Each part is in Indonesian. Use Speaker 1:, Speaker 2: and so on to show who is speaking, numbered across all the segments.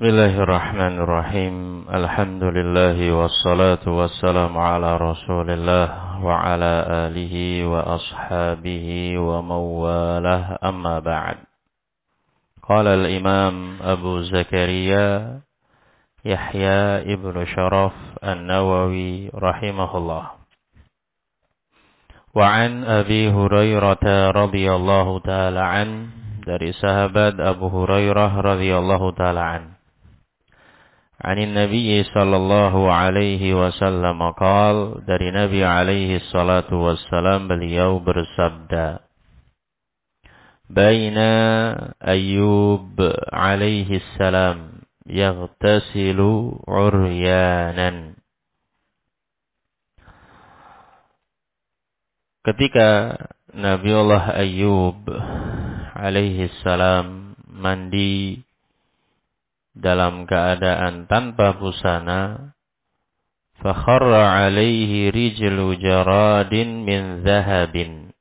Speaker 1: Bismillahirrahmanirrahim. Alhamdulillahi wassalatu wassalamu ala Rasulillah wa ala alihi wa ashabihi wa mawalah, amma ba'd. Qala al-Imam Abu Zakaria Yahya ibnu Sharaf An-Nawawi rahimahullah. Wa an Abi Hurairah radhiyallahu ta'ala an, dari sahabat Abu Hurairah radhiyallahu ta'ala an. عن النبي صلى الله عليه وسلم قال, dari Nabi alaihi salatu wassalam beliau bersabda, Baina Ayyub alaihi salam yaghtasilu uryanan. Ketika Nabiullah Ayyub alaihi salam mandi dalam keadaan tanpa busana, fakharra alaihi rijlu jaradin min zahabin.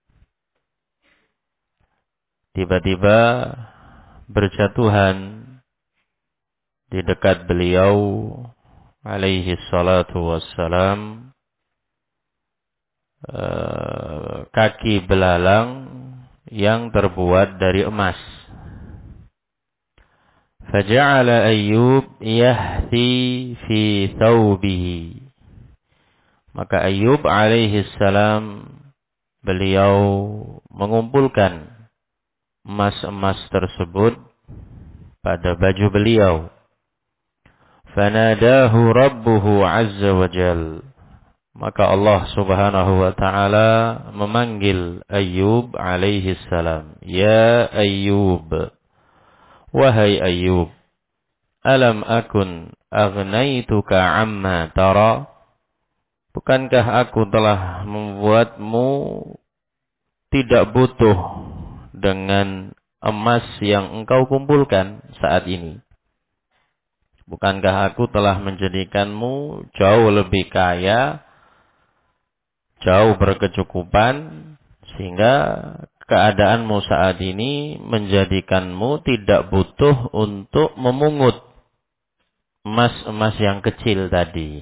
Speaker 1: Tiba-tiba berjatuhan di dekat beliau alaihi salatu wassalam kaki belalang yang terbuat dari emas. Faja'ala Ayyub yahthi fi thawbihi. Maka Ayyub alaihi salam beliau mengumpulkan emas-emas tersebut pada baju beliau. Fanadahu rabbuhu azza wa jal. Maka Allah subhanahu wa ta'ala memanggil Ayyub alaihi salam. Ya Ayyub, wahai Ayyub, alam akun agnaituka amma tara? Bukankah aku telah membuatmu tidak butuh dengan emas yang engkau kumpulkan saat ini? Bukankah aku telah menjadikanmu jauh lebih kaya, jauh berkecukupan, sehingga keadaanmu saat ini menjadikanmu tidak butuh untuk memungut emas-emas yang kecil tadi.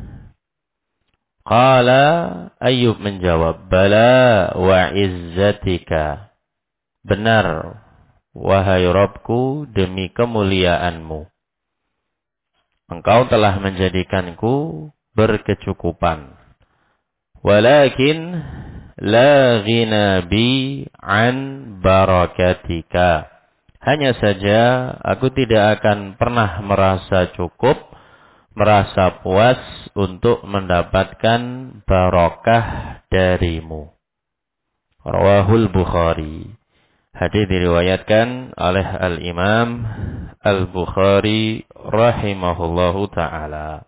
Speaker 1: Qala, Ayyub menjawab, Bala wa izzatika. Benar, wahai Rabbku, demi kemuliaanmu. Engkau telah menjadikanku berkecukupan. Walakin la ghina bi an barakatika. Hanya saja aku tidak akan pernah merasa cukup, merasa puas untuk mendapatkan barakah darimu. Rawahul Bukhari. Hadis diriwayatkan oleh Al-Imam Al-Bukhari rahimahullahu ta'ala.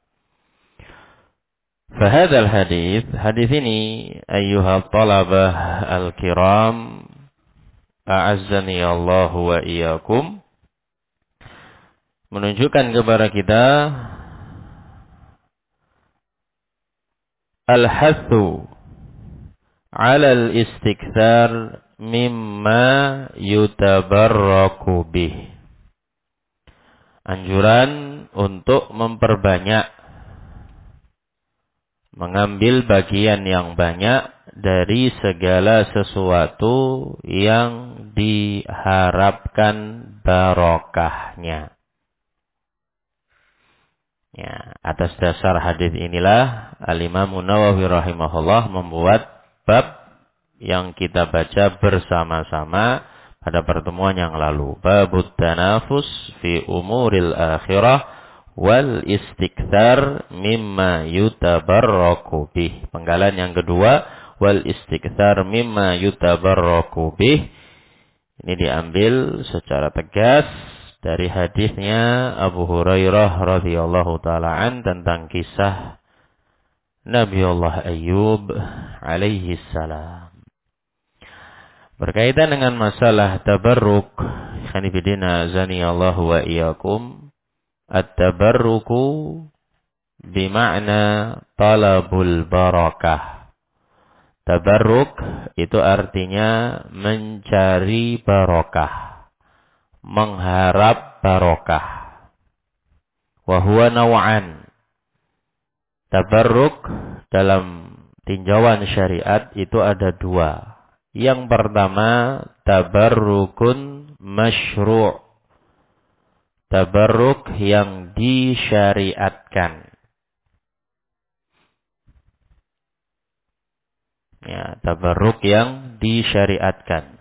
Speaker 1: فهذا الحديث, hadis ini, ayyuhal talabah al-kiram, a'azzani Allah wa iyyakum, menunjukkan kepada kita al-hathu 'ala al-istikthar mimma yutabarraku bih. Anjuran untuk memperbanyak, mengambil bagian yang banyak dari segala sesuatu yang diharapkan barokahnya. Ya, atas dasar hadis inilah Al-Imam Nawawi rahimahullah membuat bab yang kita baca bersama-sama pada pertemuan yang lalu. Babut tanafus fi umuril akhirah wal istikthar mimma yutabarraku bih. Penggalan yang kedua, wal istikthar mimma yutabarraku bih, ini diambil secara tegas dari hadisnya Abu Hurairah radhiyallahu taala an tentang kisah Nabiullah Ayyub alaihi salam. Berkaitan dengan masalah tabarruk, khanifidina zaniyallahu wa iyyakum, at-tabarruku bima'na talabul barakah. Tabarruk itu artinya mencari barokah, mengharap barokah. Wa huwa naw'an. Tabarruk dalam tinjauan syariat itu ada dua. Yang pertama, tabarrukun masyru'. Tabarruk yang disyariatkan. Ya, tabarruk yang disyariatkan.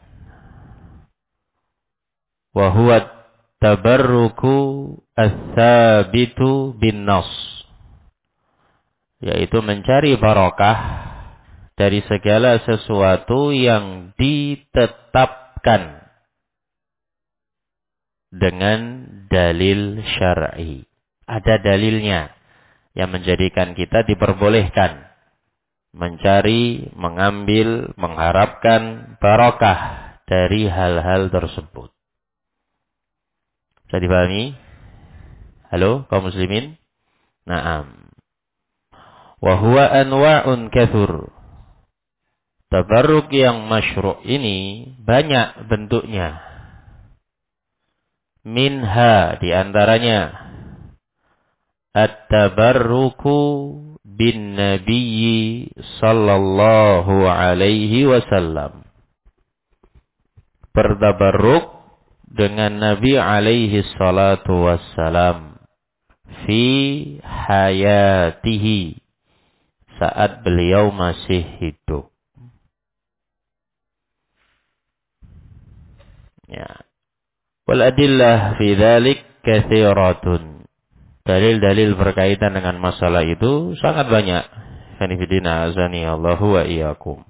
Speaker 1: Wa huwa tabarruku ats-tsabitu bin nas. Yaitu mencari barokah dari segala sesuatu yang ditetapkan dengan dalil syar'i. Ada dalilnya yang menjadikan kita diperbolehkan mencari, mengambil, mengharapkan barokah dari hal-hal tersebut. Bisa dipahami? Halo, kaum muslimin? Naam. Wa huwa anwa'un katsur. Tabarruk yang masyru' ini banyak bentuknya. Minha di antaranya at-tabarruku bin nabiyyi sallallahu alaihi wasallam. Bertabarruk dengan Nabi alaihi salatu wassalam fi hayatihi, saat beliau masih hidup. Ya. Wal adillah fi dzalik katsiratun. Dalil-dalil berkaitan dengan masalah itu sangat banyak. Kanifidina azani Allahu wa iyyakum.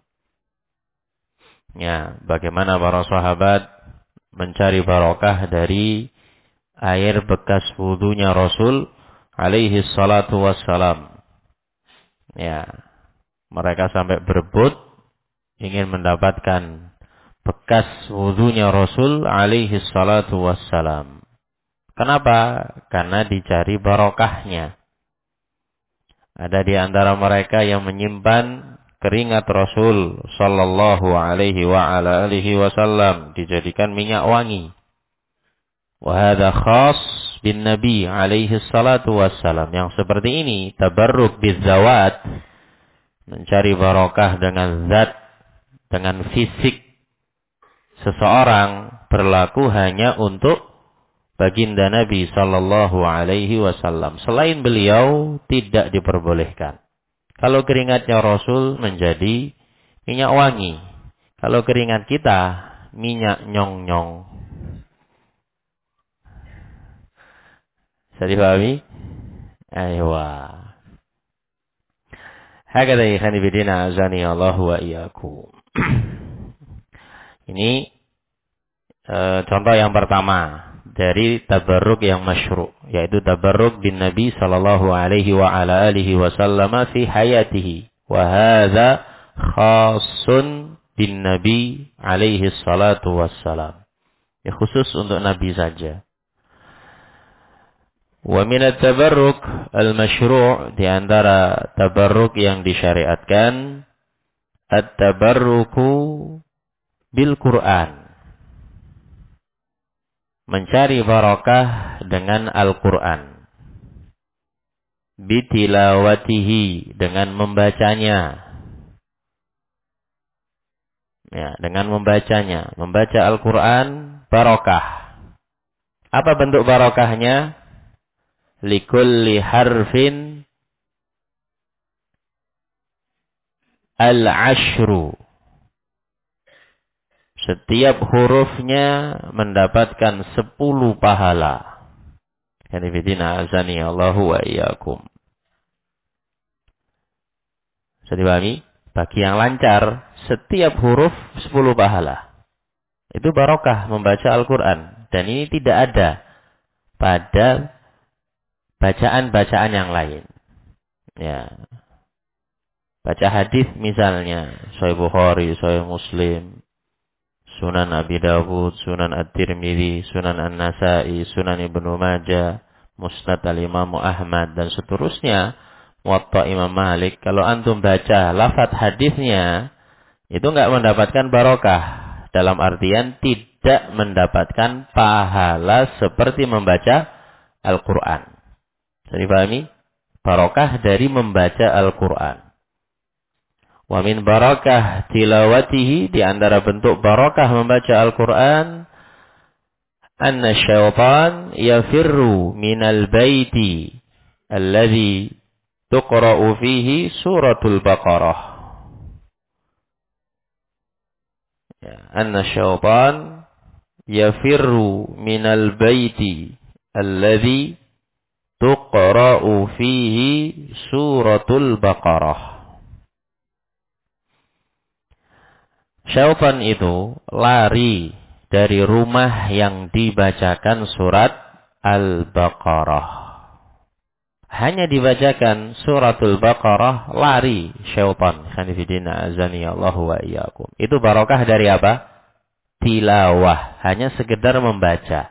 Speaker 1: Ya, bagaimana para sahabat mencari barokah dari air bekas wudunya Rasul alaihi salatu wassalam. Ya, mereka sampai berebut ingin mendapatkan bekas wudunya Rasul alaihi salatu wassalam. Kenapa? Karena dicari barokahnya. Ada di antara mereka yang menyimpan keringat Rasul sallallahu alaihi wa ala alihi wasallam dijadikan minyak wangi. Wa hadza khas bin Nabi alaihi salatu wassalam. Yang seperti ini tabarruk bizzawat, mencari barokah dengan zat, dengan fisik seseorang, berlaku hanya untuk baginda Nabi sallallahu alaihi wasallam. Selain beliau tidak diperbolehkan. Kalau keringatnya Rasul menjadi minyak wangi. Kalau keringat kita minyak nyong-nyong. Bisa dipahami? Aywa. Hakadha ikhani bidina azani Allah wa iyyakum. Ini contoh yang pertama dari tabarruk yang masyru', yaitu tabarruk bin Nabi sallallahu alaihi wa ala alihi wasallam fi hayatihi. Wa hadza khassun bin Nabi alaihi salatu wassalam. Ya, khusus untuk Nabi saja. Wa min at-tabarruk al-masyru' di antara tabarruk yang disyariatkan at-tabarruku bil Qur'an. Mencari barokah dengan Al-Quran. Bitilawatihi, dengan membacanya. Ya, dengan membacanya. Membaca Al-Quran, barokah. Apa bentuk barokahnya? Likulli harfin al-ashru. Setiap hurufnya mendapatkan 10 pahala. Kanifidina azani Allahu wa iyyakum. Bisa dipahami? Bagi yang lancar, setiap huruf 10 pahala. Itu barokah membaca Al-Quran. Dan ini tidak ada pada bacaan-bacaan yang lain. Ya. Baca hadis misalnya, Sahih Bukhari, Sahih Muslim, Sunan Abi Dawud, Sunan At-Tirmidzi, Sunan An-Nasa'i, Sunan Ibnu Majah, Musnad Al-Imam Ahmad, dan seterusnya, Muwatta Imam Malik. Kalau antum baca lafaz hadisnya, itu enggak mendapatkan barokah. Dalam artian tidak mendapatkan pahala seperti membaca Al-Quran. Jadi pahami? Barokah dari membaca Al-Quran. Wa min barakah tilawatihi, di antara bentuk barokah membaca Al-Quran, anna syaitan yafirru minal baiti alladhi tuqra'u fihi suratul Baqarah. Ya, anna syaitan yafirru minal baiti alladhi tuqra'u fihi suratul Baqarah. Syaitan itu lari dari rumah yang dibacakan surat Al-Baqarah. Hanya dibacakan suratul Baqarah, lari syaitan. Khanifidina azani Allahu wa iyyakum. Itu barokah dari apa? Tilawah. Hanya sekedar membaca.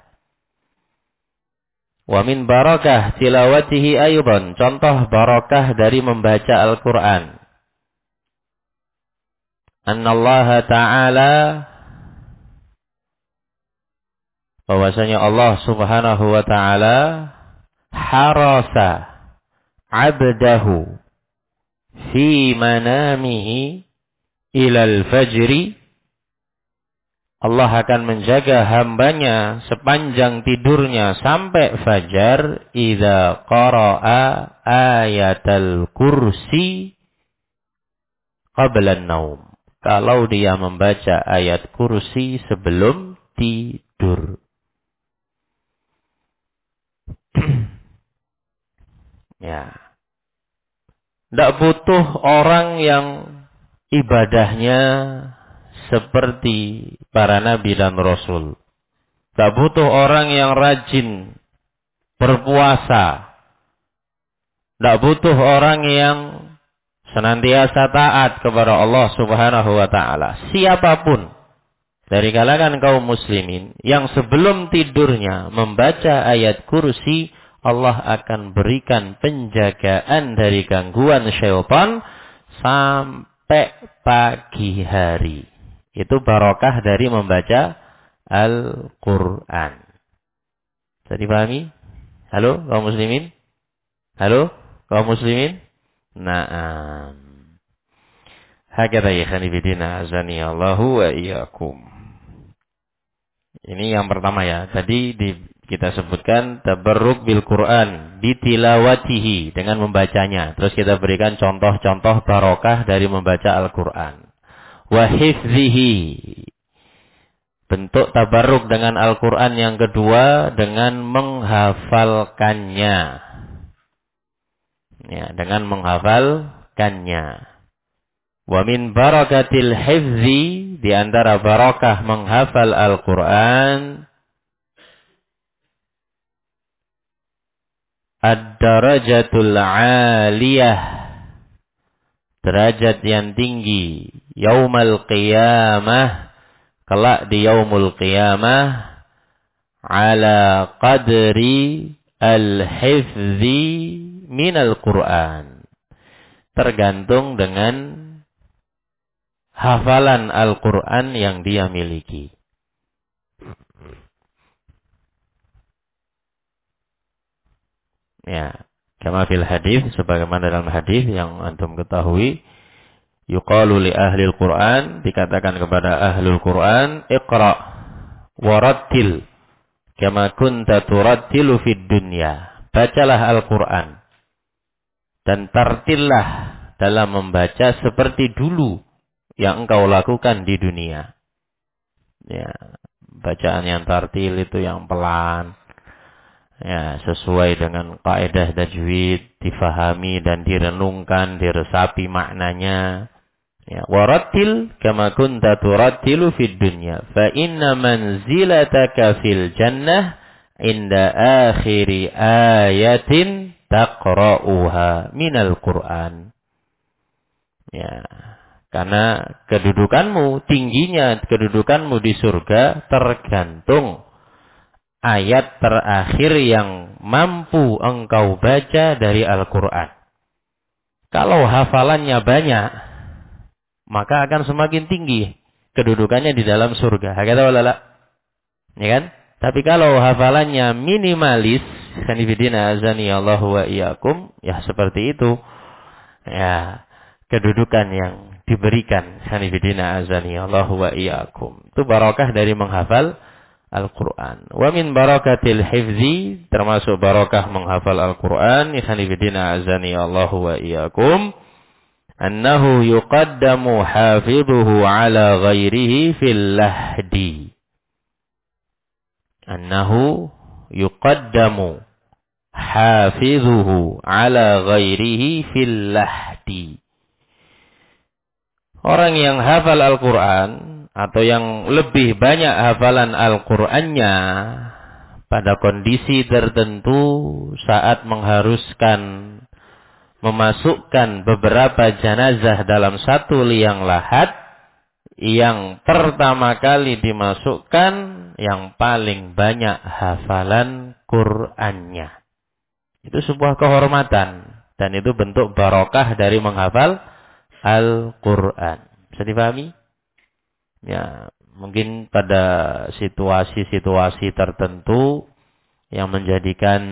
Speaker 1: Wa min barakah tilawatihi aydan. Contoh barokah dari membaca Al-Quran. Annallaha ta'ala, bahwasanya Allah subhanahu wa ta'ala harasa abdahu fi manamihi ilal fajri. Allah akan menjaga hambanya sepanjang tidurnya sampai fajar. Idza qara'a ayatal kursi qabla an-naum. Kalau dia membaca ayat kursi sebelum tidur. Ya. Tidak butuh orang yang ibadahnya seperti para nabi dan rasul. Tidak butuh orang yang rajin berpuasa. Tidak butuh orang yang senantiasa taat kepada Allah subhanahu wa ta'ala. Siapapun dari kalangan kaum muslimin yang sebelum tidurnya membaca ayat kursi, Allah akan berikan penjagaan dari gangguan syaitan sampai pagi hari. Itu barokah dari membaca Al-Quran. Bisa dipahami? Halo kaum muslimin? Halo kaum muslimin? Naam. Hakadha ya khanifidina azani Allahu wa iyyakum. Ini yang pertama ya. Tadi kita sebutkan tabarruk bil Quran bitilawatihi, dengan membacanya. Terus kita berikan contoh-contoh barokah dari membaca Al-Quran. Wa hifzihi, bentuk tabarruk dengan Al-Quran yang kedua dengan menghafalkannya. Ya, dengan menghafalkannya. Wa min barakatil hifzi, di antara barakah menghafal Al-Quran, ad-darajatul aliyah, derajat yang tinggi, yaumal qiyamah, kelak di yaumul qiyamah, ala qadri al-hifzi minal Quran, tergantung dengan hafalan Al-Quran yang dia miliki. Ya, kama fil hadis, sebagaimana dalam hadis yang antum ketahui, yuqalu li ahli Al-Quran, dikatakan kepada ahli Al-Quran, iqra warattil kama kunta turattilu fid dunya. Bacalah Al-Quran dan tartillah dalam membaca seperti dulu yang engkau lakukan di dunia. Ya, bacaan yang tartil itu yang pelan, ya, sesuai dengan kaidah tajwid, difahami dan direnungkan, diresapi maknanya. Ya, warattil kama kunta turattilu fid dunya, fa inna manzilataka fil jannah inda akhiri ayatin taqra'uha minal Qur'an. Ya, karena kedudukanmu, tingginya kedudukanmu di surga tergantung ayat terakhir yang mampu engkau baca dari Al-Quran. Kalau hafalannya banyak, maka akan semakin tinggi kedudukannya di dalam surga. Hakata walala. Ya kan? Tapi kalau hafalannya minimalis, Sanifidina azani Allah wa iyyakum, ya seperti itu. Ya, kedudukan yang diberikan sanifidina azani Allah wa iyyakum. Itu barakah dari menghafal Al-Quran. Wa min barakatil hifzi, termasuk barakah menghafal Al-Quran, sanifidina azani Allah wa iyyakum, annahu yuqaddamu hafidhuhu ala ghairihi fil lahdi. Annahu yuqaddamu hafidhuhu ala ghairihi fil lahdi. Orang yang hafal Al-Quran atau yang lebih banyak hafalan Al-Qurannya pada kondisi tertentu saat mengharuskan memasukkan beberapa jenazah dalam satu liang lahat, yang pertama kali dimasukkan yang paling banyak hafalan Qur'annya. Itu sebuah kehormatan dan itu bentuk barokah dari menghafal Al-Quran. Bisa dipahami? Ya, mungkin pada situasi-situasi tertentu yang menjadikan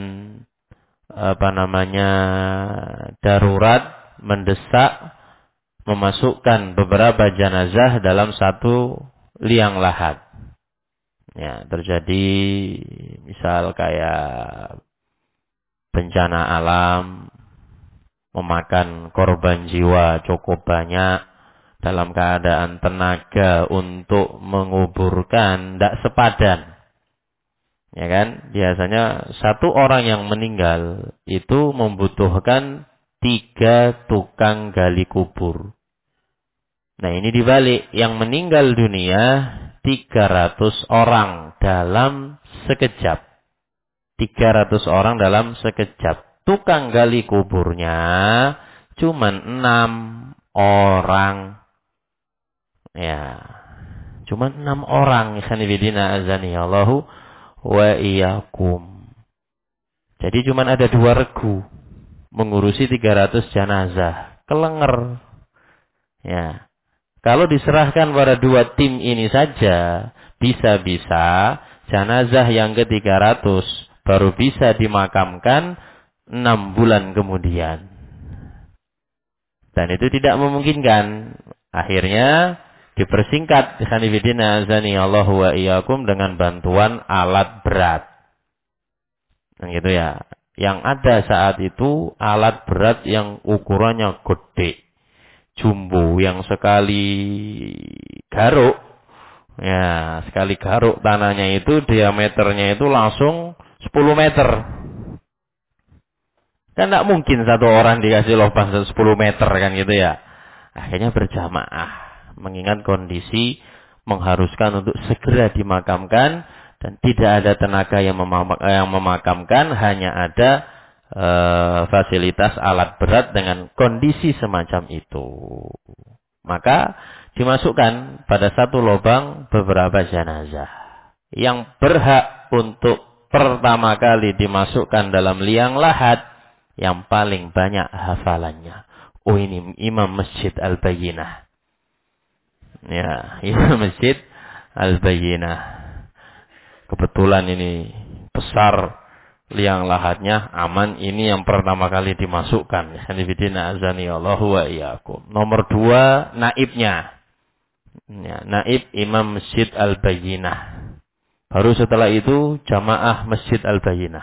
Speaker 1: darurat, mendesak memasukkan beberapa jenazah dalam satu liang lahat. Ya, terjadi misal kayak bencana alam, memakan korban jiwa cukup banyak, dalam keadaan tenaga untuk menguburkan tidak sepadan. Ya kan? Biasanya satu orang yang meninggal itu membutuhkan 3 tukang gali kubur. Nah, ini dibalik, yang meninggal dunia 300 orang dalam sekejap. 300 orang dalam sekejap. Tukang gali kuburnya cuman 6 orang. Ya, cuman 6 orang. Sanibidina azani Allahu wa iyyakum. Jadi cuman ada 2 regu mengurusi 300 jenazah. Kelenger. Ya. Kalau diserahkan pada 2 tim ini saja, bisa-bisa jenazah yang ke-300 baru bisa dimakamkan 6 bulan kemudian. Dan itu tidak memungkinkan. Akhirnya dipersingkat sanifidina azani Allahu wa iyyakum dengan bantuan alat berat. Nah, gitu ya. Yang ada saat itu alat berat yang ukurannya gede. Jumbo, yang sekali garuk, ya sekali garuk tanahnya itu diameternya itu langsung 10 meter. Kan tidak mungkin satu orang dikasih lubang 10 meter kan gitu ya. Akhirnya berjamaah, mengingat kondisi mengharuskan untuk segera dimakamkan dan tidak ada tenaga yang memakamkan, hanya ada fasilitas alat berat dengan kondisi semacam itu. Maka dimasukkan pada satu lubang beberapa jenazah. Yang berhak untuk pertama kali dimasukkan dalam liang lahat yang paling banyak hafalannya. Oh, ini Imam Masjid Al-Bayyinah. Ya, Imam Masjid Al-Bayyinah. Kebetulan ini besar liang lahatnya, aman, ini yang pertama kali dimasukkan. Sanifidina azani Allahu wa iyyakum. Nomor 2 naibnya. Ya, naib Imam Masjid Al-Bayyinah. Baru setelah itu jamaah Masjid Al-Bayyinah.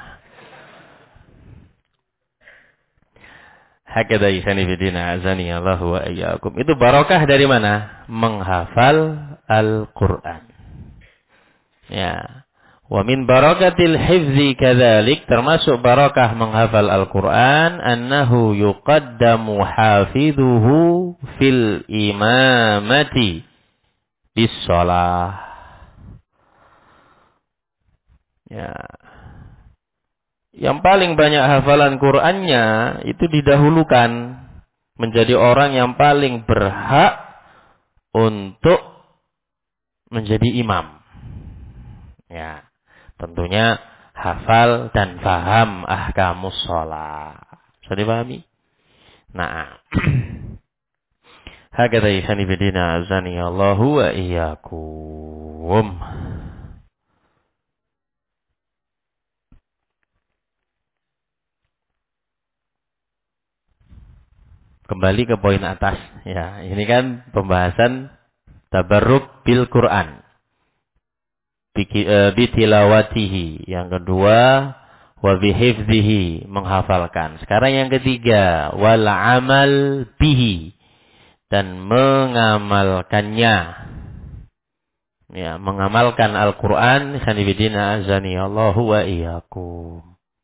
Speaker 1: Hakadha sanifidina azani Allahu wa iyyakum. Itu barokah dari mana? Menghafal Al-Qur'an. Ya. Wa min barakatil hifzi kadzalik, termasuk barakah menghafal Al-Qur'an, annahu yuqaddamu hafidhuhu fil imamati bis shalah. Ya. Yang paling banyak hafalan Qur'annya itu didahulukan menjadi orang yang paling berhak untuk menjadi imam. Ya. Tentunya hafal dan faham ahkamus shalah. Bisa dipahami? Nah. Hakadha sanifidina azani Allahu wa iyyakum. Kembali ke poin atas. Ya, ini kan pembahasan tabarruk bil Quran. Bitilawatihi. Yang kedua, wa bihifzihi, menghafalkan. Sekarang yang ketiga, wal amal bihi, dan mengamalkannya. Ya, mengamalkan Al-Qur'an, sanibidina azani Allahu wa iyyakum.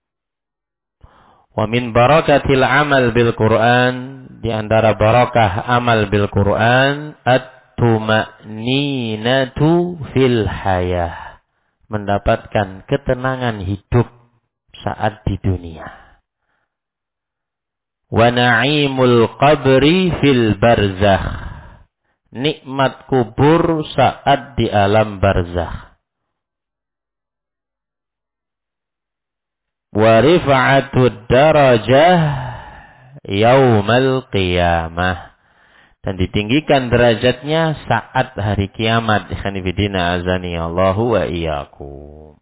Speaker 1: Wa min barakatil amal bil Qur'an, di antara barakah amal bil Qur'an, at-tuma'ninatu fil hayah, mendapatkan ketenangan hidup saat di dunia. Wa na'imul qabri fil barzakh, nikmat kubur saat di alam barzakh. Wa rifa'atud darajah yaumal qiyamah, dan ditinggikan derajatnya saat hari kiamat. Ikhwanifidina azani Allahu wa iyyakum.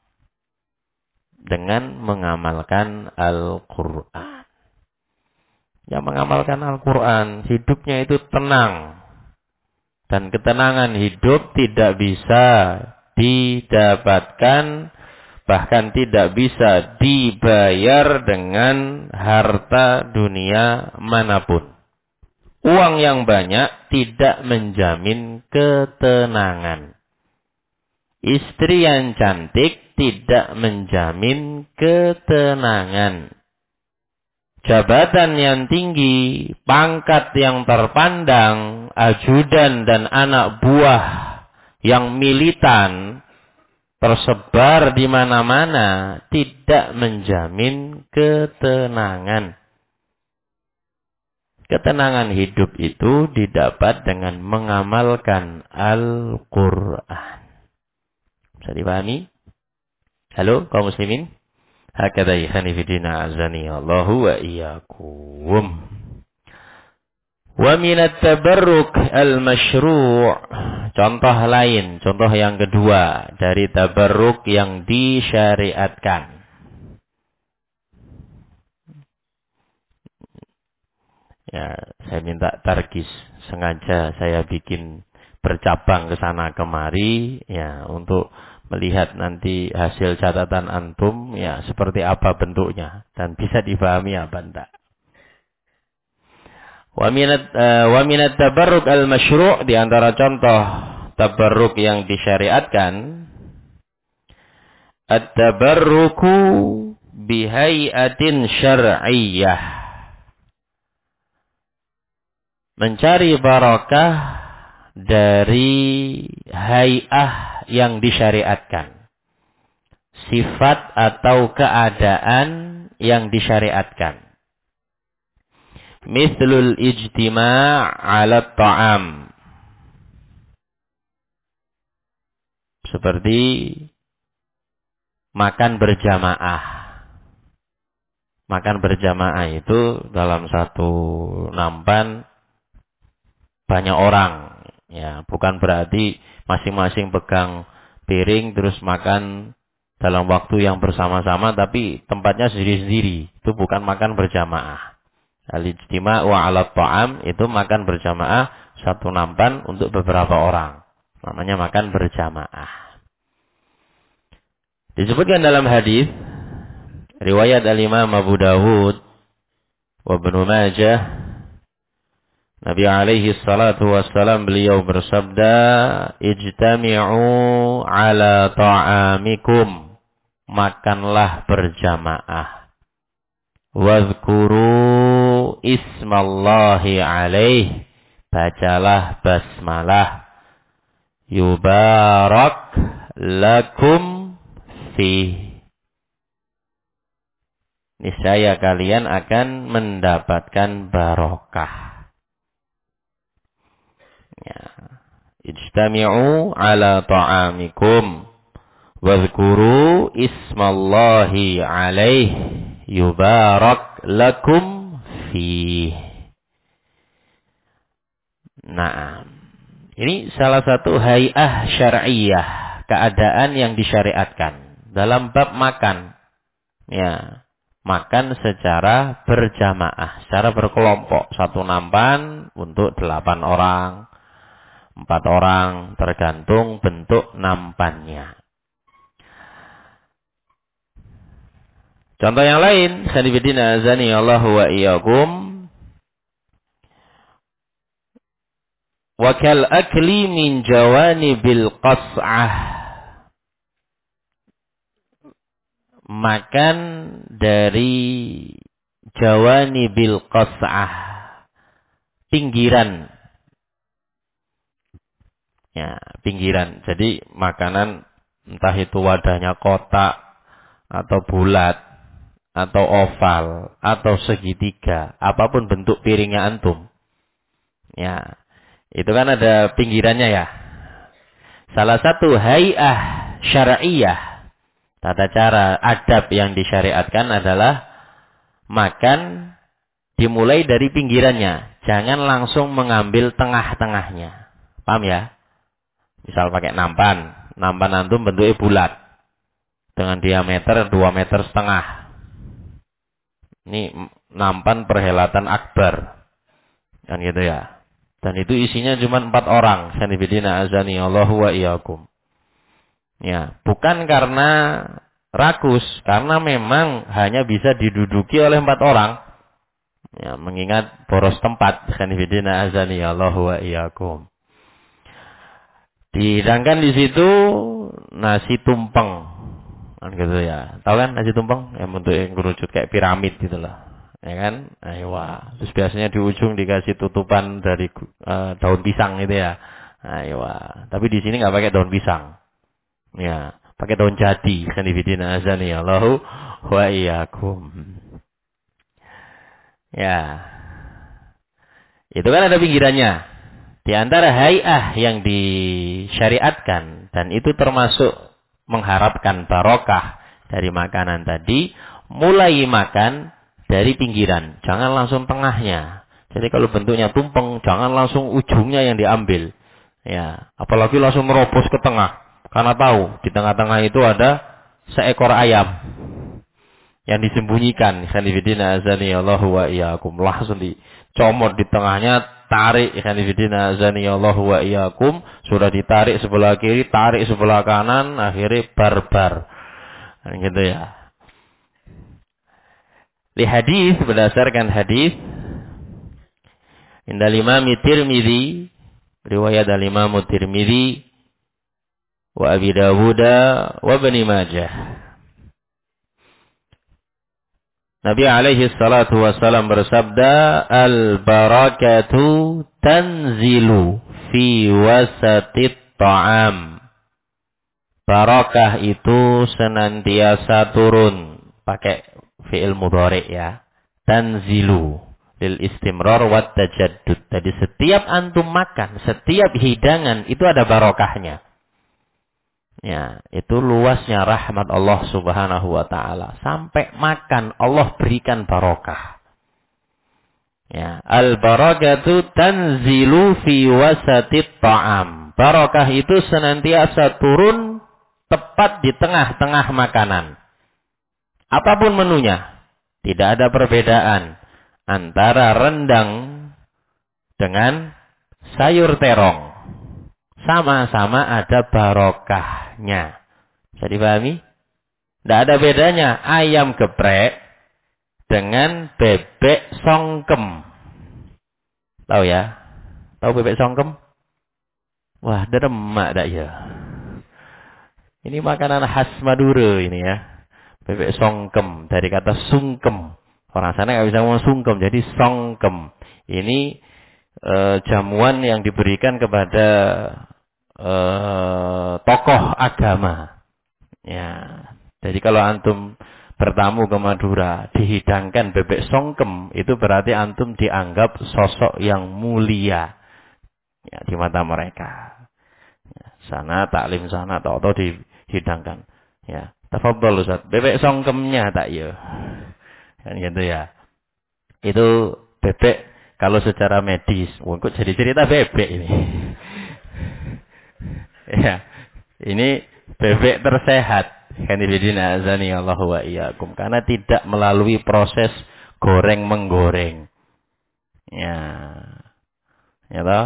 Speaker 1: Dengan mengamalkan Al-Qur'an. Yang mengamalkan Al-Qur'an, hidupnya itu tenang. Dan ketenangan hidup tidak bisa didapatkan, bahkan tidak bisa dibayar dengan harta dunia manapun. Uang yang banyak tidak menjamin ketenangan. Istri yang cantik tidak menjamin ketenangan. Jabatan yang tinggi, pangkat yang terpandang, ajudan dan anak buah yang militan tersebar di mana-mana tidak menjamin ketenangan. Ketenangan hidup itu didapat dengan mengamalkan Al-Qur'an. Bisa dipahami? Halo kaum muslimin? Hakadha ikhwanifidina azani Allahu wa iyyakum. Wa minat tabarruk al-masyru'. Contoh lain, contoh yang kedua dari tabarruk yang disyariatkan. Ya, saya minta tarkis, sengaja saya bikin bercabang ke sana kemari ya untuk melihat nanti hasil catatan antum ya seperti apa bentuknya dan bisa dipahami apa enggak. Wa minat tabarruk al-masyru', di antara contoh tabarruk yang disyariatkan, at-tabarruku bihai'atin syar'iyyah, mencari barakah dari hay'ah yang disyariatkan, sifat atau keadaan yang disyariatkan. Mithlul ijtima' 'ala ta'am, seperti makan berjamaah. Makan berjamaah itu dalam satu nampan banyak orang. Ya, bukan berarti masing-masing pegang piring terus makan dalam waktu yang bersama-sama, tapi tempatnya sendiri-sendiri. Itu bukan makan berjamaah. Al-ijtima' wa 'ala ta'am itu makan berjamaah satu nampan untuk beberapa orang. Namanya makan berjamaah. Disebutkan dalam hadis riwayat Al-Imam Abu Dawud wa Ibnu Majah, Nabi alaihi salatu wassalam beliau bersabda, ijtami'u 'ala ta'amikum, makanlah berjamaah. Wadhkuru ismallahi alaih, bacalah basmalah. Yubarak lakum fih, niscaya kalian akan mendapatkan barokah. Ya. Ijtami'u 'ala ta'amikum wadhkuru ismallahi alaih yubarak lakum fih. Nah, ini salah satu hay'ah syar'iyyah, keadaan yang disyariatkan dalam bab makan. Ya, makan secara berjamaah, secara berkelompok. Satu nampan untuk 8 orang, 4 orang, tergantung bentuk nampannya. Contoh yang lain, sanibidina azani Allah wa iyyakum, wa kal akli min jawanibil qas'ah. Makan dari jawanibil qas'ah, pinggiran. Ya, pinggiran. Jadi makanan entah itu wadahnya kotak atau bulat atau oval atau segitiga, apapun bentuk piringnya antum. Ya, itu kan ada pinggirannya ya. Salah satu hay'ah syar'iyah, tata cara adab yang disyariatkan adalah makan dimulai dari pinggirannya. Jangan langsung mengambil tengah-tengahnya. Paham ya? Misal pakai nampan. Nampan antum bentuknya bulat. Dengan diameter 2,5 meter. Ini nampan perhelatan akbar. Kan gitu ya. Dan itu isinya cuma 4 orang. Sanibidina azani Allahu wa iyyakum. Ya, bukan karena rakus, karena memang hanya bisa diduduki oleh 4 orang. Ya, mengingat boros tempat. Sanibidina azani Allahu wa iyyakum. Dihidangkan di situ nasi tumpeng. Kan gitu ya. Tahu kan nasi tumpeng? Yang bentuknya kerucut kayak piramid gitu loh. Ya kan? Ayo. Terus biasanya di ujung dikasih tutupan dari daun pisang gitu ya. Ayo. Tapi di sini nggak pakai daun pisang. Ya, pakai daun jati. Sanibidina azani Allahu wa iyyakum. Ya. Itu kan ada pinggirannya. Di antara hay'ah yang disyariatkan, dan itu termasuk mengharapkan barokah dari makanan tadi, mulai makan dari pinggiran, jangan langsung tengahnya. Jadi kalau bentuknya tumpeng, jangan langsung ujungnya yang diambil. Ya, apalagi langsung merobos ke tengah, karena tahu di tengah-tengah itu ada seekor ayam yang disembunyikan. Sanibidina azani Allahu wa iyyakum, langsung dicomot di tengahnya. Tarik, ikhwanifidina azani Allahu wa iyyakum, sudah ditarik sebelah kiri, tarik sebelah kanan, akhirnya barbar. Gitu ya. Di hadis, berdasarkan hadis Indal Imam Tirmidzi, riwayat al-Imam Tirmidzi wa Abi Dawud wa Ibnu Majah. Nabi alaihi salatu wassalam bersabda, al-barakatu tanzilu fi wasatit ta'am. Barakah itu senantiasa turun. Pakai fi'il mudhari ya. Tanzilu lil istimrar wat tajaddud. Jadi setiap antum makan, setiap hidangan itu ada barakahnya. Ya, itu luasnya rahmat Allah Subhanahu wa taala. Sampai makan Allah berikan barokah. Ya, al-barakatu tanzilu fi wasatit ta'am. Barokah itu senantiasa turun tepat di tengah-tengah makanan. Apapun menunya, tidak ada perbedaan antara rendang dengan sayur terong. Sama-sama ada barokahnya. Bisa dipahami? Tidak ada bedanya ayam geprek dengan bebek songkem. Tahu ya? Tahu bebek songkem? Wah, deremak dak ya. Ini makanan khas Madura ini ya. Bebek songkem, dari kata sungkem. Orang sana nggak bisa ngomong sungkem, jadi songkem. Ini jamuan yang diberikan kepada tokoh agama. Ya, jadi kalau antum bertamu ke Madura, dihidangkan bebek songkem, itu berarti antum dianggap sosok yang mulia ya, di mata mereka. Ya, sana taklim sana atau dihidangkan. Ya, tafadhol Ustaz, bebek songkemnya tak ya. Kan gitu ya. Itu bebek kalau secara medis, kok jadi cerita bebek ini. Ya, ini bebek tersehat. Khanifidina azani Allah wa iyyakum. Karena tidak melalui proses goreng menggoreng. Ya. Ya toh?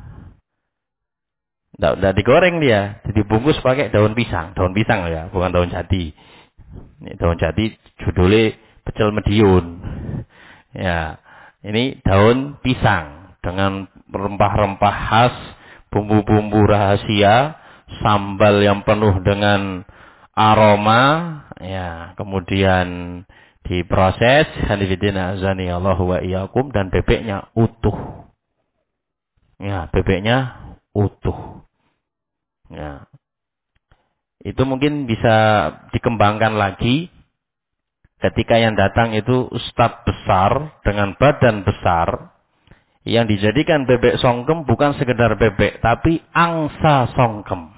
Speaker 1: Nggak digoreng dia, dibungkus pakai daun pisang ya, bukan daun jati. Ini daun jati judulnya pecel Mediun. Ya, ini daun pisang dengan rempah-rempah khas, bumbu-bumbu rahasia, sambal yang penuh dengan aroma, ya, kemudian diproses, hanifidina azani Allahu wa iyyakum, dan bebeknya utuh. Ya, bebeknya utuh. Ya. Itu mungkin bisa dikembangkan lagi ketika yang datang itu ustadz besar dengan badan besar yang dijadikan bebek songkem bukan sekedar bebek tapi angsa songkem.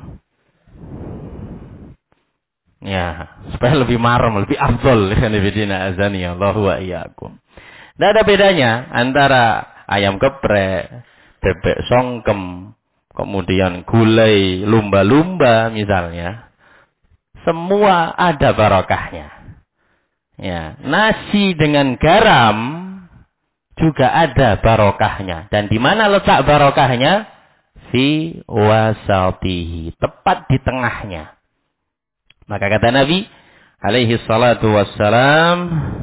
Speaker 1: Ya, supaya lebih marem, lebih afdol. Kanibidina azani Allahu wa iyyakum. Tidak ada bedanya antara ayam geprek, bebek songkem, kemudian gulai lumba-lumba misalnya, semua ada barokahnya. Ya, nasi dengan garam juga ada barokahnya. Dan di mana letak barokahnya? Fi wasatihi, tepat di tengahnya. Maka kata Nabi alaihi salatu wassalam,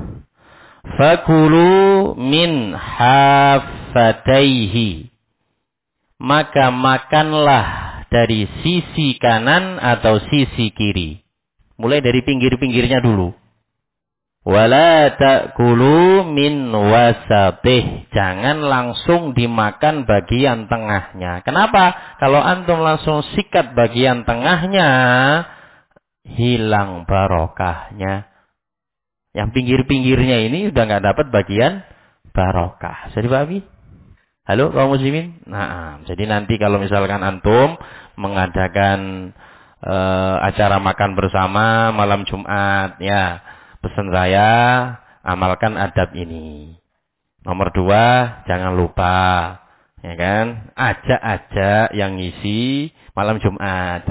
Speaker 1: fakulu min hafataihi. Maka makanlah dari sisi kanan atau sisi kiri. Mulai dari pinggir-pinggirnya dulu. Wala ta'kulu min wasatih. Jangan langsung dimakan bagian tengahnya. Kenapa? Kalau antum langsung sikat bagian tengahnya, hilang barokahnya. Yang pinggir-pinggirnya ini udah nggak dapat bagian barokah. Bisa dipahami? Halo kaum muslimin. Nah, jadi nanti kalau misalkan antum mengadakan acara makan bersama malam Jumat, ya, pesan saya amalkan adab ini. Nomor 2, jangan lupa, ya kan, ajak-ajak yang ngisi malam Jumat.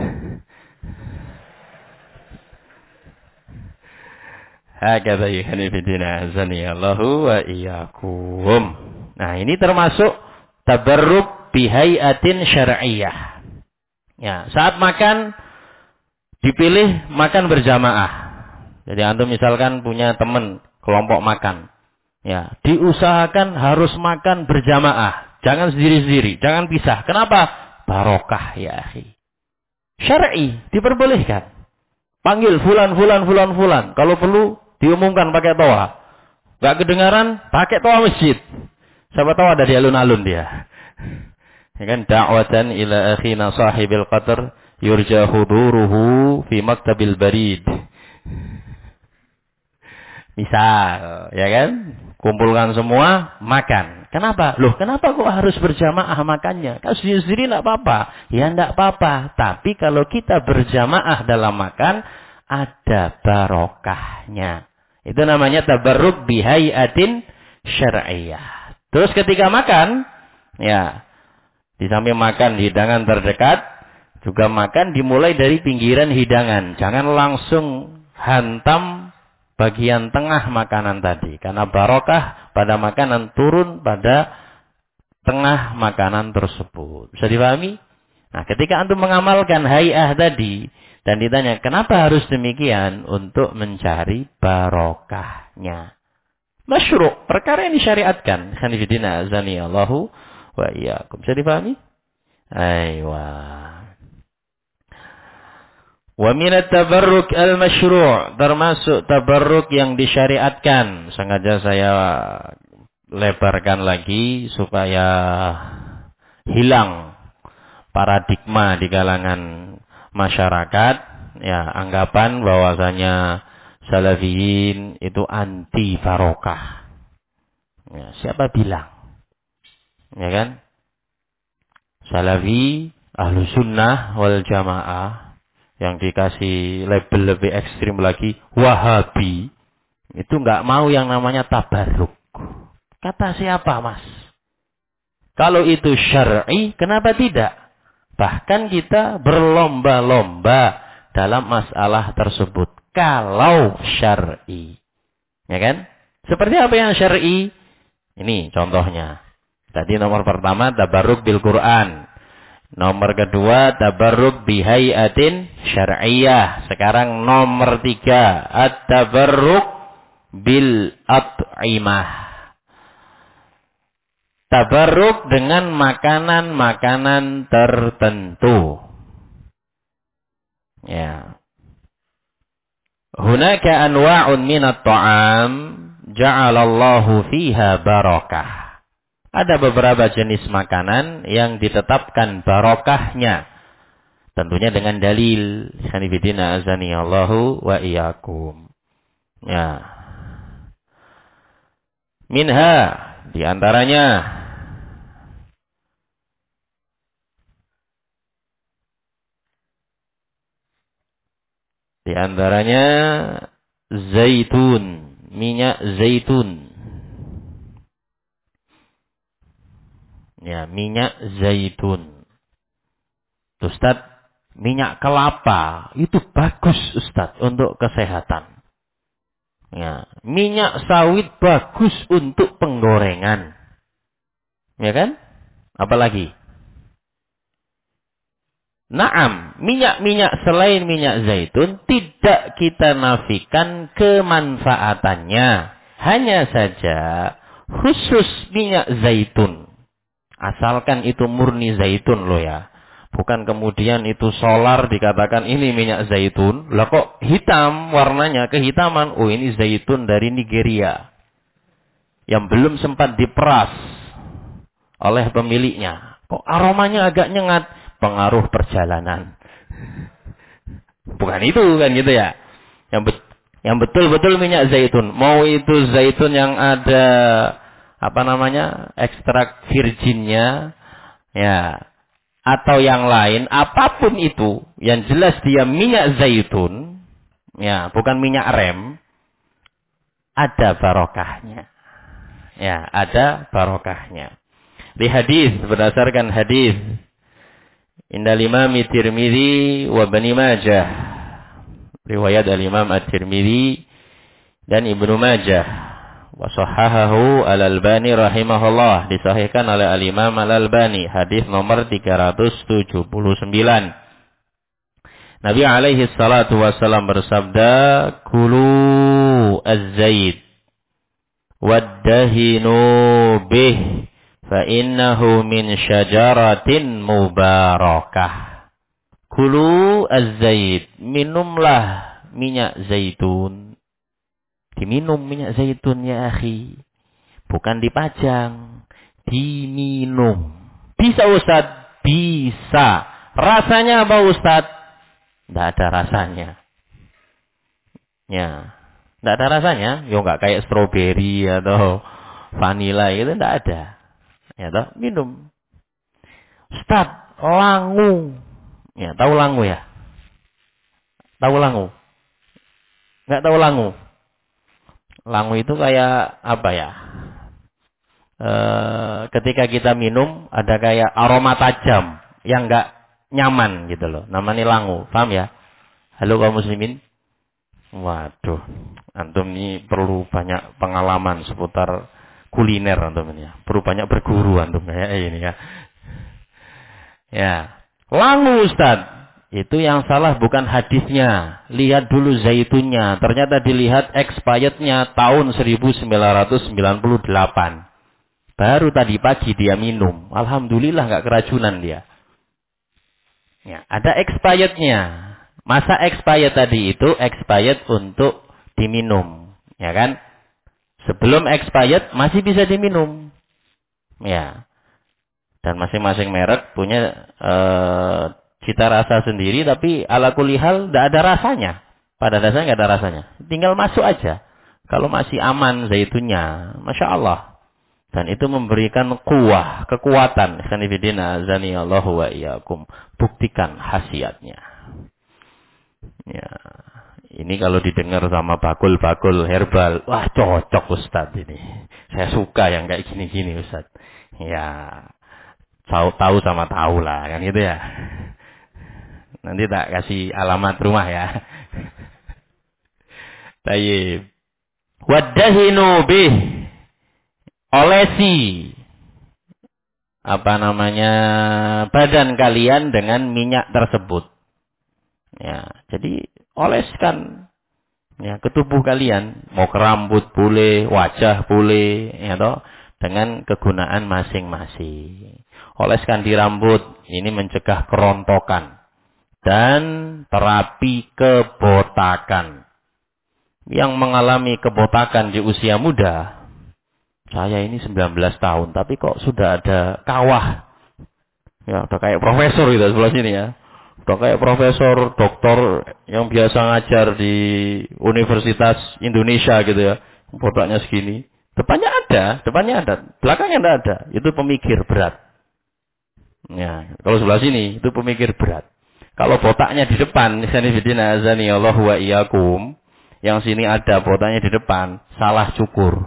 Speaker 1: Hakadha yuhanifidina azani Allahu wa iyyakum. Nah, ini termasuk tabarruk bihayatin syar'iyyah. Ya, saat makan dipilih makan berjamaah. Jadi antum misalkan punya teman kelompok makan. Ya, diusahakan harus makan berjamaah. Jangan sendiri-sendiri, jangan pisah. Kenapa? Barokah ya akhi. Syar'i diperbolehkan. Panggil fulan. Kalau perlu diumumkan pakai toa. Gak kedengaran, pakai toa masjid. Siapa tahu ada di alun-alun dia. Ya kan, da'watan ila akhina sahibil qatr yurja huduruhu fi maktabil barid. Misal, ya kan? Kumpulkan semua, makan. Kenapa? Loh, kenapa kok harus berjamaah makannya? Kalau sendiri-sendiri enggak apa-apa. Ya enggak apa-apa, tapi kalau kita berjamaah dalam makan ada barokahnya. Itu namanya tabarruk bihayatin syar'iyyah. Terus ketika makan, ya, di samping makan hidangan terdekat, juga makan dimulai dari pinggiran hidangan. Jangan langsung hantam bagian tengah makanan tadi. Karena barokah pada makanan turun pada tengah makanan tersebut. Bisa dipahami? Nah, ketika antum mengamalkan hay'ah tadi, dan ditanya, kenapa harus demikian? Untuk mencari barokahnya. Masyru', perkara yang disyariatkan. Khanifidina azani Allahu wa iyyakum. Bisa dipahami? Aywa. Wa minat tabarruk al-masyru', termasuk tabarruk yang disyariatkan. Sengaja saya lebarkan lagi supaya hilang paradigma di kalangan masyarakat, ya, anggapan bahwasanya salafiyin itu anti barokah. Ya, siapa bilang? Ya kan? Salafi, ahlu sunnah wal jamaah, yang dikasih label lebih ekstrim lagi, wahabi, itu nggak mau yang namanya tabarruk. Kata siapa, Mas? Kalau itu syar'i, kenapa tidak? Bahkan kita berlomba-lomba dalam masalah tersebut. Kalau syar'i. Ya kan? Seperti apa yang syar'i? Ini contohnya. Tadi nomor pertama tabarruk bil Quran. Nomor kedua tabarruk bihayatin syar'iyah. Sekarang nomor 3 at-tabarruk bil at'imah. Tabarruk dengan makanan-makanan tertentu. Ya. Hunaka anwa'un minat ta'am ja'alallahu fiha barakah. Ada beberapa jenis makanan yang ditetapkan barokahnya. Tentunya dengan dalil. Sanibidina azani Allahu wa iyyakum. Ya. Minha, di antaranya zaitun, minyak zaitun. Ya, minyak zaitun. Ustaz, minyak kelapa itu bagus Ustaz untuk kesehatan. Ya, minyak sawit bagus untuk penggorengan. Ya kan? Apalagi? Naam, minyak-minyak selain minyak zaitun tidak kita nafikan kemanfaatannya. Hanya saja khusus minyak zaitun. Asalkan itu murni zaitun loh ya. Bukan kemudian itu solar dikatakan ini minyak zaitun. Lah kok hitam warnanya, kehitaman. Oh ini zaitun dari Nigeria. Yang belum sempat diperas oleh pemiliknya. Kok aromanya agak nyengat. Pengaruh perjalanan. Bukan itu kan gitu ya. Yang betul-betul minyak zaitun. Mau itu zaitun yang ada ekstrak virginnya ya, atau yang lain, apapun itu, yang jelas dia minyak zaitun, ya, bukan minyak rem, ada barokahnya. Ya, ada barokahnya. Di hadis, berdasarkan hadis Indal Imam Tirmidzi wa Bani Majah. Riwayat al-Imam At-Tirmidzi dan Ibnu Majah. Wa sahahahu Al-Albani rahimahullah. Disahihkan oleh al-Imam Al-Albani. Hadis nomor 379. Nabi alaihi salatu wassalam bersabda, "Kulu az-zait waddahinu bih. Fa'innahu min syajaratin mubarakah." Kulu az-zait. Minumlah minyak zaitun. Diminum minyak zaitun ya akhi. Bukan dipajang. Diminum. Bisa Ustaz? Bisa. Rasanya apa Ustaz? Tidak ada rasanya. Ya. Tidak ada rasanya. Ya nggak kayak stroberi atau vanila itu tidak ada. Ya toh, minum. Ustaz, langu. Ya, tahu langu ya? Tahu langu? Enggak tahu langu? Langu itu kayak apa ya? Ketika kita minum ada kayak aroma tajam yang enggak nyaman gitu loh. Namanya langu, paham ya? Halo kaum muslimin. Waduh, antum ini perlu banyak pengalaman seputar kuliner antum ini ya. Perlu banyak berguru antum ya ini ya. Ya, langu Ustaz. Itu yang salah bukan hadisnya. Lihat dulu zaitunnya. Ternyata dilihat expirednya tahun 1998. Baru tadi pagi dia minum. Alhamdulillah nggak keracunan dia. Ya, ada expirednya. Masa expired tadi itu expired untuk diminum. Ya kan? Sebelum expired masih bisa diminum. Ya. Dan masing-masing merek punya cita rasa sendiri, tapi ala kulli hal tidak ada rasanya. Pada dasarnya nggak ada rasanya. Tinggal masuk aja. Kalau masih aman zaitunnya, masya Allah. Dan itu memberikan kuah, kekuatan. Sanibidina azani Allahu wa iyyakum. Buktikan khasiatnya. Ya. Ini kalau didengar sama bakul-bakul herbal, wah cocok Ustadz ini. Saya suka yang kayak gini-gini Ustadz. Ya. Tahu sama tahu lah kan gitu ya. Nanti tak kasih alamat rumah ya. Tayyib. Waddahinu bih. Olesi. Badan kalian dengan minyak tersebut. Ya, jadi oleskan ya ke tubuh kalian, mau ke rambut boleh, wajah boleh, ya toh, dengan kegunaan masing-masing. Oleskan di rambut, ini mencegah kerontokan dan terapi kebotakan. Yang mengalami kebotakan di usia muda, saya ini 19 tahun, tapi kok sudah ada kawah. Ya, udah kayak profesor gitu sebelah sini ya. Udah kayak profesor, doktor yang biasa ngajar di Universitas Indonesia gitu ya. Botaknya segini. Depannya ada, belakangnya enggak ada. Itu pemikir berat. Ya, kalau sebelah sini itu pemikir berat. Kalau botaknya di depan, sanifidina azani Allah wa iyyakum, yang sini ada botaknya di depan, salah cukur.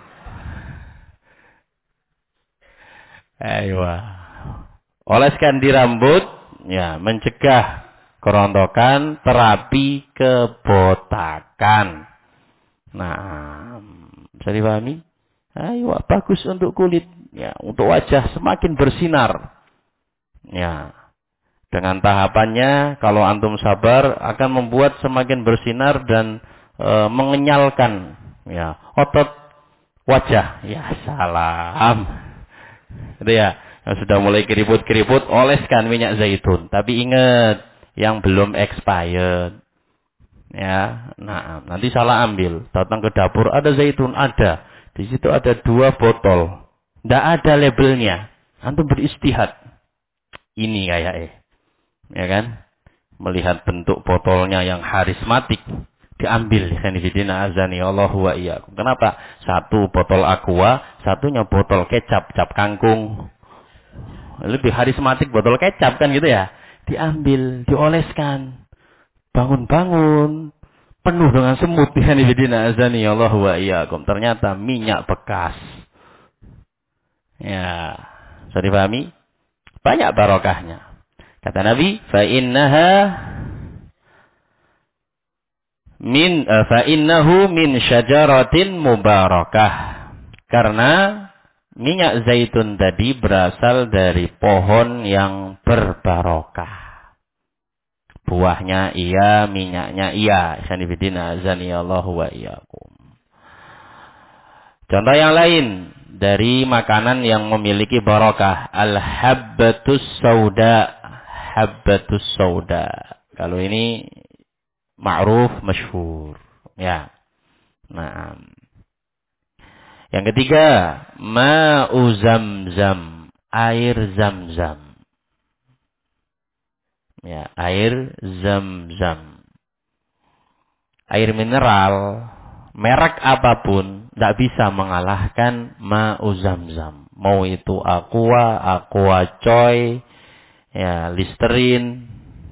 Speaker 1: Ayo. Oleskan di rambut, ya, mencegah kerontokan, terapi kebotakan. Nah, bisa dipahami? Ayo, bagus untuk kulit, ya, untuk wajah semakin bersinar. Ya, dengan tahapannya, kalau antum sabar, akan membuat semakin bersinar dan mengenyalkan, ya, otot wajah. Ya, salam. Itu ya. Yang sudah mulai keriput-keriput, oleskan minyak zaitun. Tapi ingat, yang belum expired. Ya, nah, nanti salah ambil. Datang ke dapur, ada zaitun, ada. Di situ ada 2 botol. Tidak ada labelnya. Antum beristihad. Ini kayak ya kan? Melihat bentuk botolnya yang harismatik, diambil. Sanifidina azani Allah wa iyyakum. Kenapa? Satu botol aqua, satunya botol kecap, cap kangkung. Lebih harismatik botol kecap kan gitu ya. Diambil, dioleskan. Bangun-bangun. Penuh dengan semut. Sanifidina azani Allah wa iyyakum. Ternyata minyak bekas. Ya. Bisa dipahami? Banyak barokahnya. Kata Nabi, fa'innahu min syajaratin mubarakah. Karena minyak zaitun tadi berasal dari pohon yang berbarokah. Buahnya iya, minyaknya iya. Sanifidina azaniyallahu wa iyyakum. Contoh yang lain dari makanan yang memiliki barokah, al-habbatus sauda. Habbatus sauda. Kalau ini ma'ruf, masyhur. Ya. Nah. Yang ketiga, ma'u zamzam. Air zam-zam. Ya, air zam-zam. Air mineral, merek apapun, tidak bisa mengalahkan ma'u zam-zam. Mau itu aqua coy, ya, Listerine,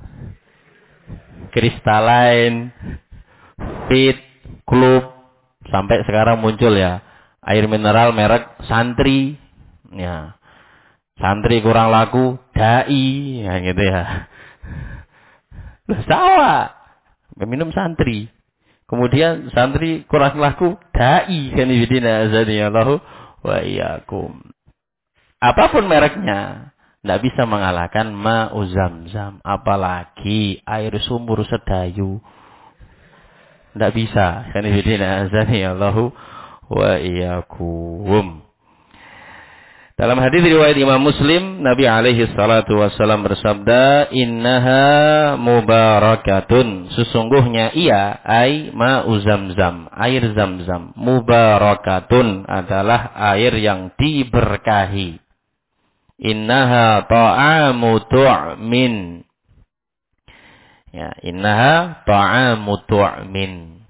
Speaker 1: Crystalline, Fit, Club, sampai sekarang muncul ya air mineral merek Santri, ya, Santri kurang laku, Dai, ya gitu ya. Loh, salah, minum Santri, kemudian Santri kurang laku, Dai, kan ibidina azanillahu wa iyyakum. Apapun mereknya, tidak bisa mengalahkan ma'u zam-zam. Apalagi air sumur Sedayu. Tidak bisa. Kanifidina azani Allahu wa iyyakum. Dalam hadis riwayat Imam Muslim, Nabi alaihi salatu wassalam bersabda, innaha mubarakatun. Sesungguhnya ia, ai ma'u zam-zam. Air zam-zam. Mubarakatun adalah air yang diberkahi. Innaha ta'amu tu'min. Ya, innaha ta'amu tu'min.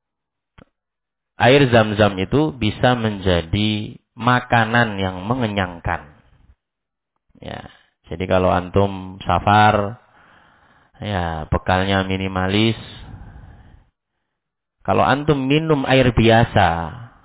Speaker 1: Air zam-zam itu bisa menjadi makanan yang mengenyangkan. Ya, jadi kalau antum safar, ya, bekalnya minimalis. Kalau antum minum air biasa,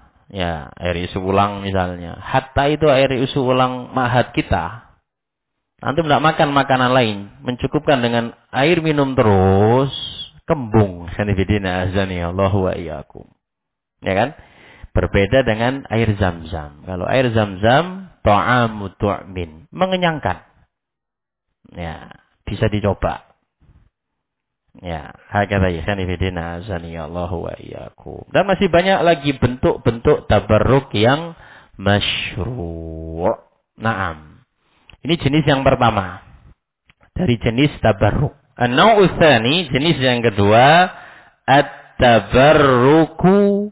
Speaker 1: ya, air isi ulang misalnya. Hatta itu air isi ulang mahat kita. Antum tidak makan makanan lain, mencukupkan dengan air minum terus, kembung. Sanifidina azani Allahu wa iyyakum. Ya kan? Berbeda dengan air zam-zam. Kalau air zam-zam, ta'amu tu'min. Mengenyangkan. Ya, bisa dicoba. Ya, hakata sanifidina azani Allahu wa iyyakum. Dan masih banyak lagi bentuk-bentuk tabarruk yang masyru'. Naam. Ini jenis yang pertama. Dari jenis tabarruk. An-naw'u tsani, jenis yang kedua, at-tabarruku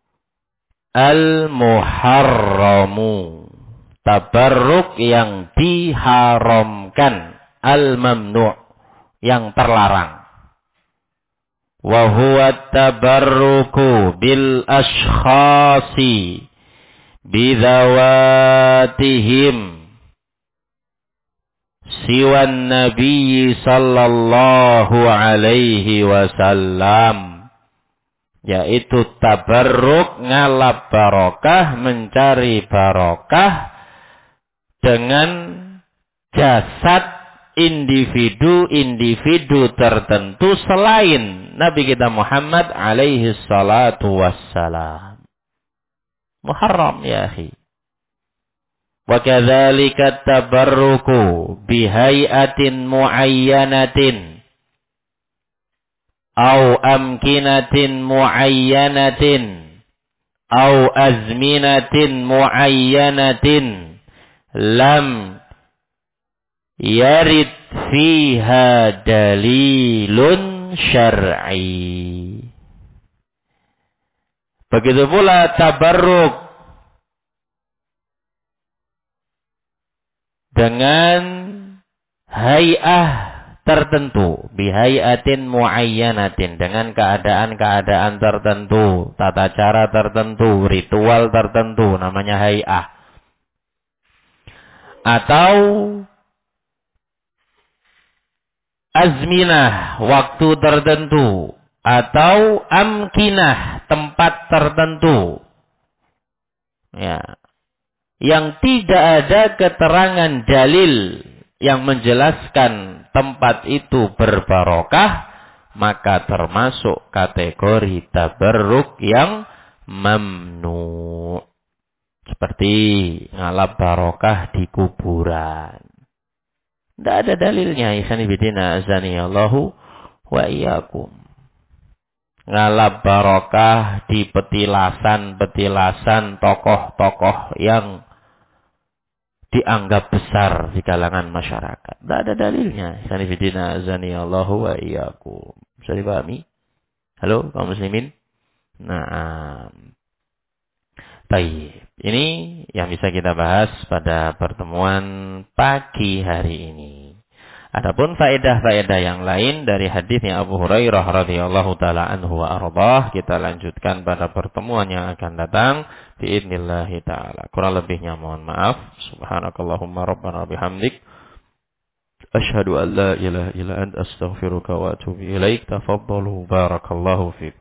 Speaker 1: al-muharramu. Tabarruk yang diharamkan. Al-mamnu', yang terlarang. Wa huwa tabarruku bil ashkhasi bidawatihim siwan Nabi sallallahu alaihi wasallam, yaitu tabarruk ngalap barokah, mencari barokah dengan jasad individu-individu tertentu selain Nabi kita Muhammad alaihi salatu wassalam. Muharram ya akhi. Wa kadzalika tabarruku bihai'atin muayyanatin au amkinatin muayyanatin au azminatin muayyanatin lam yarid fiha dalilun syar'i. Begitu pula tabarruk dengan hay'ah tertentu, bihai'atin muayyanatin, dengan keadaan-keadaan tertentu, tata cara tertentu, ritual tertentu, namanya hay'ah. Atau azminah, waktu tertentu, atau amkinah, tempat tertentu. Ya. Yang tidak ada keterangan dalil yang menjelaskan tempat itu berbarokah, maka termasuk kategori tabarruk yang mamnu. Seperti ngalap barokah di kuburan. Tidak ada dalilnya. Ikhwanifidina azaniyallahu wa iyyakum. Ngalap barokah di petilasan-petilasan tokoh-tokoh yang dianggap besar di kalangan masyarakat. Tidak ada dalilnya. Ikhwanifidina azaniyallahu wa iyyakum. Bisa dipahami? Halo kaum muslimin? Nah, baik. Ini yang bisa kita bahas pada pertemuan pagi hari ini. Adapun faedah-faedah yang lain dari hadisnya Abu Hurairah radhiyallahu taala anhu wa ardhah kita lanjutkan pada pertemuan yang akan datang biidznillah taala. Kurang lebihnya mohon maaf. Subhanakallahumma rabbana bihamdik asyhadu an la ilaha illa anta astaghfiruka wa atubu ilaik. Tafaddalu barakallahu fikum.